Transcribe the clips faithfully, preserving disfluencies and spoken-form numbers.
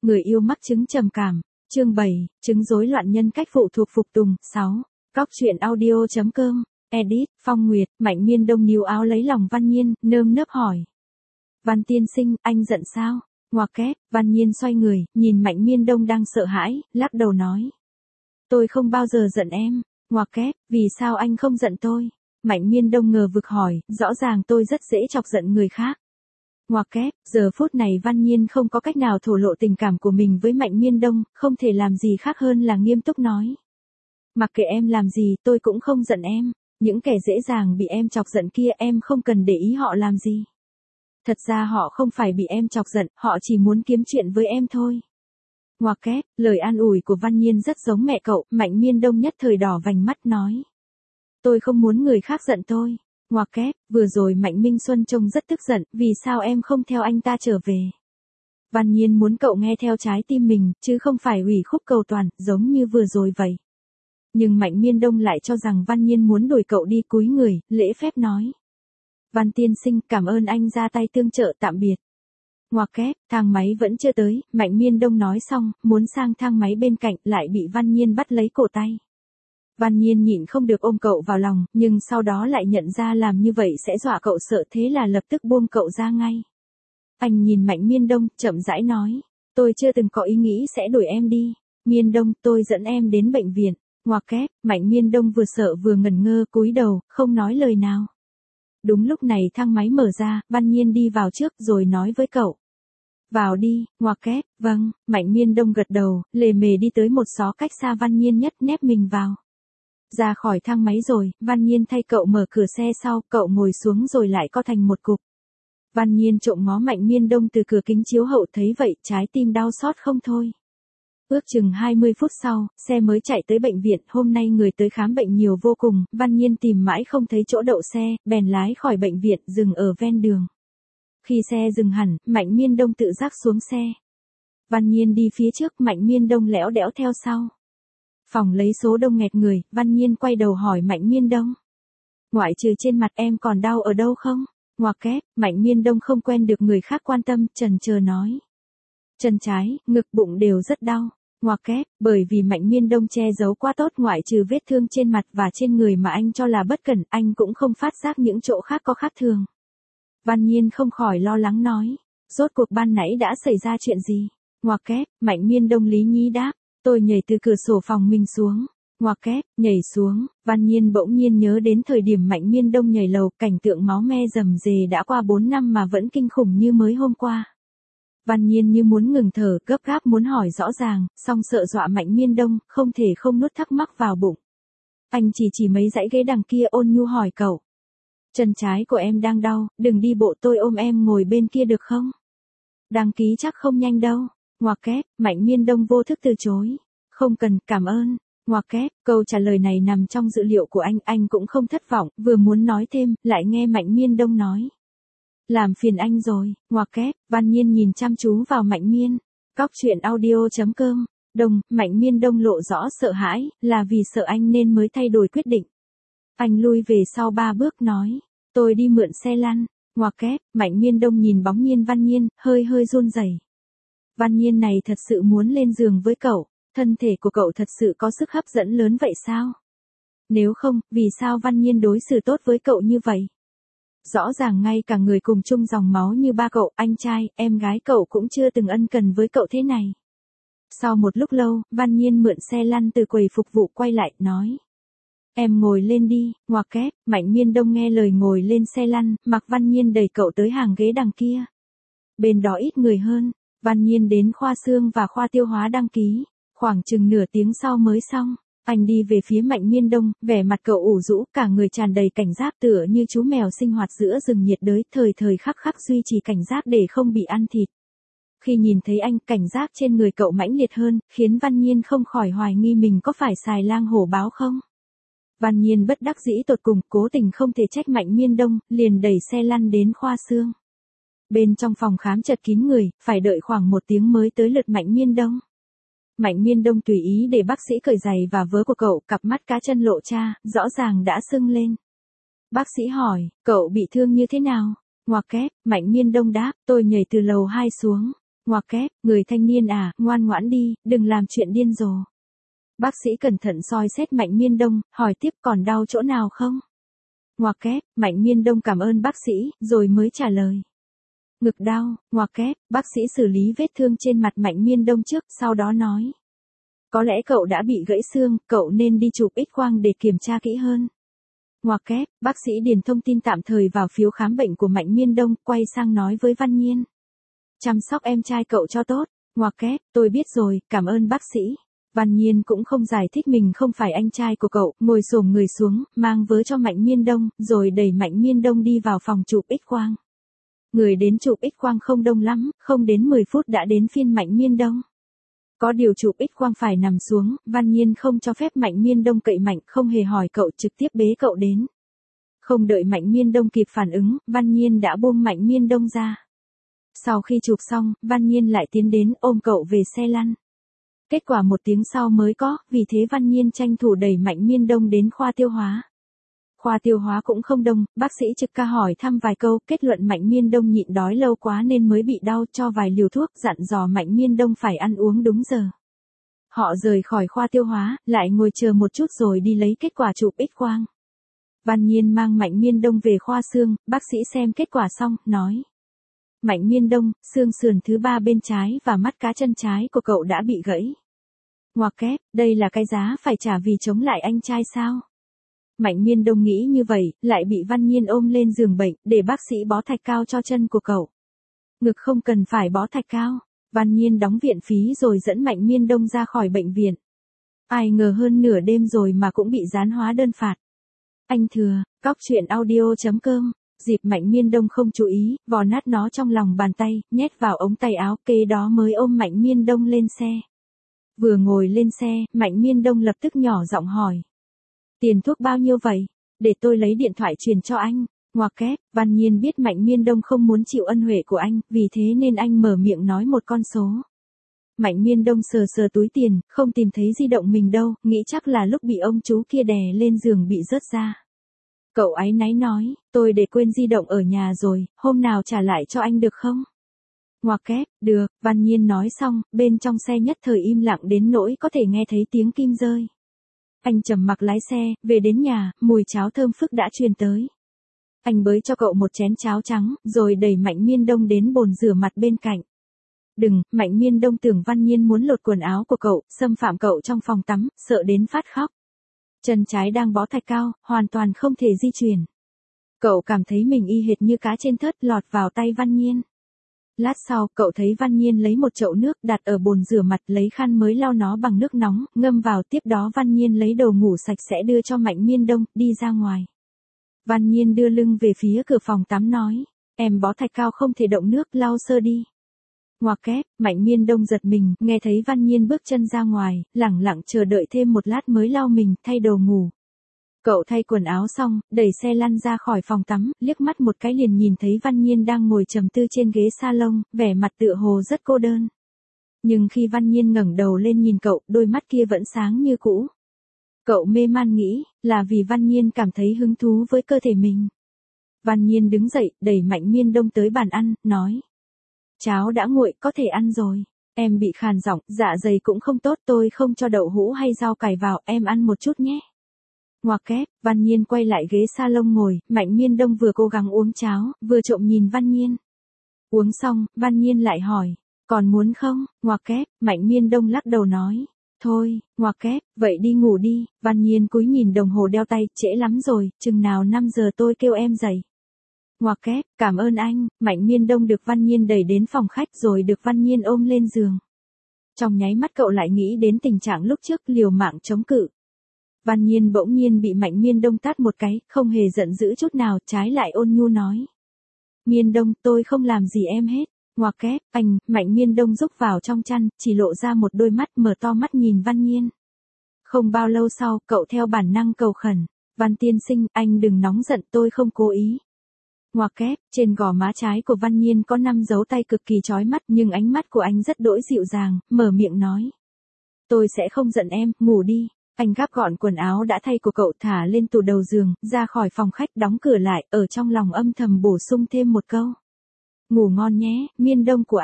người yêu mắc chứng trầm cảm. Chương bảy, chứng rối loạn nhân cách phụ thuộc phục tùng. sáu. Cóc truyện audio chấm com. Edit, Phong Nguyệt. Mạnh Miên Đông níu áo lấy lòng Văn Nhiên, nơm nớp hỏi. Văn tiên sinh, anh giận sao? Ngoặc kép, Văn Nhiên xoay người, nhìn Mạnh Miên Đông đang sợ hãi, lắc đầu nói. Tôi không bao giờ giận em. Ngoặc kép, vì sao anh không giận tôi? Mạnh Miên Đông ngờ vực hỏi, rõ ràng tôi rất dễ chọc giận người khác. Ngoặc kép, giờ phút này Văn Nhiên không có cách nào thổ lộ tình cảm của mình với Mạnh Miên Đông, không thể làm gì khác hơn là nghiêm túc nói. Mặc kệ em làm gì, tôi cũng không giận em. Những kẻ dễ dàng bị em chọc giận kia em không cần để ý họ làm gì. Thật ra họ không phải bị em chọc giận, họ chỉ muốn kiếm chuyện với em thôi. Ngoặc kép, lời an ủi của Văn Nhiên rất giống mẹ cậu. Mạnh Miên Đông nhất thời đỏ vành mắt nói. Tôi không muốn người khác giận tôi. Ngoặc kép, vừa rồi Mạnh Minh Xuân trông rất tức giận, vì sao em không theo anh ta trở về? Văn Nhiên muốn cậu nghe theo trái tim mình, chứ không phải ủy khúc cầu toàn, giống như vừa rồi vậy. Nhưng Mạnh Miên Đông lại cho rằng Văn Nhiên muốn đuổi cậu đi, cúi người, lễ phép nói. Văn tiên sinh, cảm ơn anh ra tay tương trợ, tạm biệt. Ngoặc kép, thang máy vẫn chưa tới. Mạnh Miên Đông nói xong, muốn sang thang máy bên cạnh, lại bị Văn Nhiên bắt lấy cổ tay. Văn Nhiên nhịn không được ôm cậu vào lòng, nhưng sau đó lại nhận ra làm như vậy sẽ dọa cậu sợ, thế là lập tức buông cậu ra ngay. Anh nhìn Mạnh Miên Đông, chậm rãi nói. Tôi chưa từng có ý nghĩ sẽ đuổi em đi. Miên Đông, tôi dẫn em đến bệnh viện. Ngoặc kép, Mạnh Miên Đông vừa sợ vừa ngẩn ngơ, cúi đầu, không nói lời nào. Đúng lúc này thang máy mở ra, Văn Nhiên đi vào trước rồi nói với cậu. Vào đi. Ngoặc kép, vâng. Mạnh Miên Đông gật đầu, lề mề đi tới một xó cách xa Văn Nhiên nhất, nép mình vào. Ra khỏi thang máy rồi, Văn Nhiên thay cậu mở cửa xe sau, cậu ngồi xuống rồi lại co thành một cục. Văn Nhiên trộm ngó Mạnh Miên Đông từ cửa kính chiếu hậu, thấy vậy, trái tim đau xót không thôi. Ước chừng hai mươi phút sau, xe mới chạy tới bệnh viện. Hôm nay người tới khám bệnh nhiều vô cùng, Văn Nhiên tìm mãi không thấy chỗ đậu xe, bèn lái khỏi bệnh viện, dừng ở ven đường. Khi xe dừng hẳn, Mạnh Miên Đông tự giác xuống xe. Văn Nhiên đi phía trước, Mạnh Miên Đông lẽo đẽo theo sau. Phòng lấy số đông nghẹt người, Văn Nhiên quay đầu hỏi Mạnh Miên Đông. Ngoại trừ trên mặt em còn đau ở đâu không? Ngoặc kép, Mạnh Miên Đông không quen được người khác quan tâm, chần chờ nói. Chân trái, ngực, bụng đều rất đau. Ngoặc kép, bởi vì Mạnh Miên Đông che giấu quá tốt, ngoại trừ vết thương trên mặt và trên người mà anh cho là bất cẩn, anh cũng không phát giác những chỗ khác có khác thường. Văn Nhiên không khỏi lo lắng nói. Rốt cuộc ban nãy đã xảy ra chuyện gì? Ngoặc kép, Mạnh Miên Đông lý nhí đáp. Tôi nhảy từ cửa sổ phòng mình xuống. Ngoặc kép, nhảy xuống. Văn Nhiên bỗng nhiên nhớ đến thời điểm Mạnh Miên Đông nhảy lầu, cảnh tượng máu me rầm rề đã qua bốn năm mà vẫn kinh khủng như mới hôm qua. Văn Nhiên như muốn ngừng thở, gấp gáp muốn hỏi rõ ràng, song sợ dọa Mạnh Miên Đông, không thể không nuốt thắc mắc vào bụng. Anh chỉ chỉ mấy dãy ghế đằng kia, ôn nhu hỏi cậu. Chân trái của em đang đau, đừng đi bộ, tôi ôm em ngồi bên kia được không? Đăng ký chắc không nhanh đâu. Ngoặc kép, Mạnh Miên Đông vô thức từ chối. Không cần, cảm ơn. Ngoặc kép, câu trả lời này nằm trong dự liệu của anh, anh cũng không thất vọng, vừa muốn nói thêm, lại nghe Mạnh Miên Đông nói. Làm phiền anh rồi. Ngoặc kép, Văn Nhiên nhìn chăm chú vào Mạnh Miên. Cóc truyện audio chấm com. Đông, Mạnh Miên Đông lộ rõ sợ hãi, là vì sợ anh nên mới thay đổi quyết định. Anh lui về sau ba bước nói. Tôi đi mượn xe lăn. Ngoặc kép, Mạnh Miên Đông nhìn bóng Nhiên Văn Nhiên, hơi hơi run rẩy. Văn Nhiên này thật sự muốn lên giường với cậu, thân thể của cậu thật sự có sức hấp dẫn lớn vậy sao? Nếu không, vì sao Văn Nhiên đối xử tốt với cậu như vậy? Rõ ràng ngay cả người cùng chung dòng máu như ba cậu, anh trai, em gái cậu cũng chưa từng ân cần với cậu thế này. Sau một lúc lâu, Văn Nhiên mượn xe lăn từ quầy phục vụ quay lại, nói. Em ngồi lên đi. Ngoặc kép, Mạnh Miên Đông nghe lời ngồi lên xe lăn, mặc Văn Nhiên đẩy cậu tới hàng ghế đằng kia. Bên đó ít người hơn. Văn Nhiên đến khoa xương và khoa tiêu hóa đăng ký, khoảng chừng nửa tiếng sau mới xong. Anh đi về phía Mạnh Miên Đông, vẻ mặt cậu ủ rũ, cả người tràn đầy cảnh giác tựa như chú mèo sinh hoạt giữa rừng nhiệt đới, thời thời khắc khắc duy trì cảnh giác để không bị ăn thịt. Khi nhìn thấy anh, cảnh giác trên người cậu mãnh liệt hơn, khiến Văn Nhiên không khỏi hoài nghi mình có phải xài lang hổ báo không. Văn Nhiên bất đắc dĩ tột cùng, cố tình không thể trách Mạnh Miên Đông, liền đẩy xe lăn đến khoa xương. Bên trong phòng khám chật kín người, phải đợi khoảng một tiếng mới tới lượt Mạnh Miên Đông. Mạnh Miên Đông tùy ý để bác sĩ cởi giày và vớ của cậu, cặp mắt cá chân lộ ra, rõ ràng đã sưng lên. Bác sĩ hỏi, cậu bị thương như thế nào? Ngoặc kép, Mạnh Miên Đông đáp, tôi nhảy từ lầu hai xuống. Ngoặc kép, người thanh niên à, ngoan ngoãn đi, đừng làm chuyện điên rồ. Bác sĩ cẩn thận soi xét Mạnh Miên Đông, hỏi tiếp còn đau chỗ nào không? Ngoặc kép, Mạnh Miên Đông cảm ơn bác sĩ, rồi mới trả lời. Ngực đau, ngoặc kép, bác sĩ xử lý vết thương trên mặt Mạnh Miên Đông trước, sau đó nói. Có lẽ cậu đã bị gãy xương, cậu nên đi chụp X-quang để kiểm tra kỹ hơn. Ngoặc kép, bác sĩ điền thông tin tạm thời vào phiếu khám bệnh của Mạnh Miên Đông, quay sang nói với Văn Nhiên. Chăm sóc em trai cậu cho tốt. Ngoặc kép, tôi biết rồi, cảm ơn bác sĩ. Văn Nhiên cũng không giải thích mình không phải anh trai của cậu, ngồi xổm người xuống, mang vớ cho Mạnh Miên Đông, rồi đẩy Mạnh Miên Đông đi vào phòng chụp X-quang. Người đến chụp X-quang không đông lắm, không đến mười phút đã đến phiên Mạnh Miên Đông. Có điều chụp X-quang phải nằm xuống, Văn Nhiên không cho phép Mạnh Miên Đông cậy mạnh, không hề hỏi cậu, trực tiếp bế cậu đến. Không đợi Mạnh Miên Đông kịp phản ứng, Văn Nhiên đã buông Mạnh Miên Đông ra. Sau khi chụp xong, Văn Nhiên lại tiến đến ôm cậu về xe lăn. Kết quả một tiếng sau mới có, vì thế Văn Nhiên tranh thủ đẩy Mạnh Miên Đông đến khoa tiêu hóa. Khoa tiêu hóa cũng không đông, bác sĩ trực ca hỏi thăm vài câu, kết luận Mạnh Miên Đông nhịn đói lâu quá nên mới bị đau, cho vài liều thuốc, dặn dò Mạnh Miên Đông phải ăn uống đúng giờ. Họ rời khỏi khoa tiêu hóa, lại ngồi chờ một chút rồi đi lấy kết quả chụp X-quang. Văn Nhiên mang Mạnh Miên Đông về khoa xương, bác sĩ xem kết quả xong, nói. Mạnh Miên Đông, xương sườn thứ ba bên trái và mắt cá chân trái của cậu đã bị gãy. Ngoặc kép, đây là cái giá phải trả vì chống lại anh trai sao? Mạnh Miên Đông nghĩ như vậy, lại bị Văn Nhiên ôm lên giường bệnh, để bác sĩ bó thạch cao cho chân của cậu. Ngực không cần phải bó thạch cao. Văn Nhiên đóng viện phí rồi dẫn Mạnh Miên Đông ra khỏi bệnh viện. Ai ngờ hơn nửa đêm rồi mà cũng bị gián hóa đơn phạt. Anh thừa, cóc truyện audio chấm com. Dịp Mạnh Miên Đông không chú ý, vò nát nó trong lòng bàn tay, nhét vào ống tay áo, kế đó mới ôm Mạnh Miên Đông lên xe. Vừa ngồi lên xe, Mạnh Miên Đông lập tức nhỏ giọng hỏi. Tiền thuốc bao nhiêu vậy? Để tôi lấy điện thoại truyền cho anh. Ngoặc kép, Văn Nhiên biết Mạnh Miên Đông không muốn chịu ân huệ của anh, vì thế nên anh mở miệng nói một con số. Mạnh Miên Đông sờ sờ túi tiền, không tìm thấy di động mình đâu, nghĩ chắc là lúc bị ông chú kia đè lên giường bị rớt ra. Cậu áy náy nói, tôi để quên di động ở nhà rồi, hôm nào trả lại cho anh được không? Ngoặc kép, được, Văn Nhiên nói xong, bên trong xe nhất thời im lặng đến nỗi có thể nghe thấy tiếng kim rơi. Anh trầm mặc lái xe, về đến nhà, mùi cháo thơm phức đã truyền tới. Anh bới cho cậu một chén cháo trắng, rồi đẩy Mạnh Miên Đông đến bồn rửa mặt bên cạnh. Đừng, Mạnh Miên Đông tưởng Văn Nhiên muốn lột quần áo của cậu, xâm phạm cậu trong phòng tắm, sợ đến phát khóc. Chân trái đang bó thạch cao, hoàn toàn không thể di chuyển. Cậu cảm thấy mình y hệt như cá trên thớt lọt vào tay Văn Nhiên. Lát sau, cậu thấy Văn Nhiên lấy một chậu nước đặt ở bồn rửa mặt, lấy khăn mới lau nó bằng nước nóng, ngâm vào, tiếp đó Văn Nhiên lấy đồ ngủ sạch sẽ đưa cho Mạnh Miên Đông, đi ra ngoài. Văn Nhiên đưa lưng về phía cửa phòng tắm nói, em bó thạch cao không thể động nước, lau sơ đi. Ngoặc kép, Mạnh Miên Đông giật mình, nghe thấy Văn Nhiên bước chân ra ngoài, lẳng lặng chờ đợi thêm một lát mới lau mình, thay đồ ngủ. Cậu thay quần áo xong, đẩy xe lăn ra khỏi phòng tắm, liếc mắt một cái liền nhìn thấy Văn Nhiên đang ngồi trầm tư trên ghế salon, vẻ mặt tựa hồ rất cô đơn. Nhưng khi Văn Nhiên ngẩng đầu lên nhìn cậu, đôi mắt kia vẫn sáng như cũ. Cậu mê man nghĩ, là vì Văn Nhiên cảm thấy hứng thú với cơ thể mình. Văn Nhiên đứng dậy, đẩy Mạnh Miên Đông tới bàn ăn, nói. Cháo đã nguội, có thể ăn rồi. Em bị khàn giọng, dạ dày cũng không tốt, tôi không cho đậu hũ hay rau cải vào, em ăn một chút nhé. Ngoặc kép, Văn Nhiên quay lại ghế salon ngồi, Mạnh Miên Đông vừa cố gắng uống cháo, vừa trộm nhìn Văn Nhiên. Uống xong, Văn Nhiên lại hỏi, còn muốn không? Ngoặc kép, Mạnh Miên Đông lắc đầu nói, thôi, ngoặc kép, vậy đi ngủ đi. Văn Nhiên cúi nhìn đồng hồ đeo tay, trễ lắm rồi, chừng nào năm giờ tôi kêu em dậy. Ngoặc kép, cảm ơn anh. Mạnh Miên Đông được Văn Nhiên đẩy đến phòng khách rồi được Văn Nhiên ôm lên giường. Trong nháy mắt cậu lại nghĩ đến tình trạng lúc trước liều mạng chống cự. Văn Nhiên bỗng nhiên bị Mạnh Miên Đông tát một cái, không hề giận dữ chút nào, trái lại ôn nhu nói. Miên Đông, tôi không làm gì em hết. Ngoặc kép, anh. Mạnh Miên Đông rúc vào trong chăn, chỉ lộ ra một đôi mắt, mở to mắt nhìn Văn Nhiên. Không bao lâu sau, cậu theo bản năng cầu khẩn. Văn tiên sinh, anh đừng nóng giận, tôi không cố ý. Ngoặc kép, trên gò má trái của Văn Nhiên có năm dấu tay cực kỳ chói mắt, nhưng ánh mắt của anh rất đỗi dịu dàng, mở miệng nói. Tôi sẽ không giận em, ngủ đi. Anh gắp gọn quần áo đã thay của cậu thả lên tủ đầu giường, ra khỏi phòng khách đóng cửa lại, ở trong lòng âm thầm bổ sung thêm một câu. Ngủ ngon nhé, Miên Đông của anh.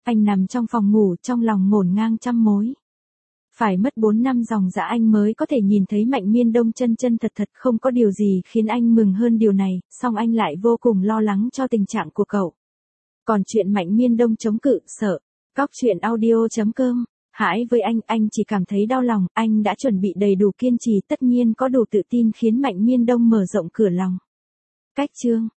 Anh nằm trong phòng ngủ trong lòng ngổn ngang trăm mối. Phải mất bốn năm dòng dã anh mới có thể nhìn thấy Mạnh Miên Đông chân chân thật thật, không có điều gì khiến anh mừng hơn điều này, song anh lại vô cùng lo lắng cho tình trạng của cậu. Còn chuyện Mạnh Miên Đông chống cự, sợ. Cóc truyện audio chấm com. Hãi với anh, anh chỉ cảm thấy đau lòng, anh đã chuẩn bị đầy đủ kiên trì, tất nhiên có đủ tự tin khiến Mạnh Miên Đông mở rộng cửa lòng. Cách chương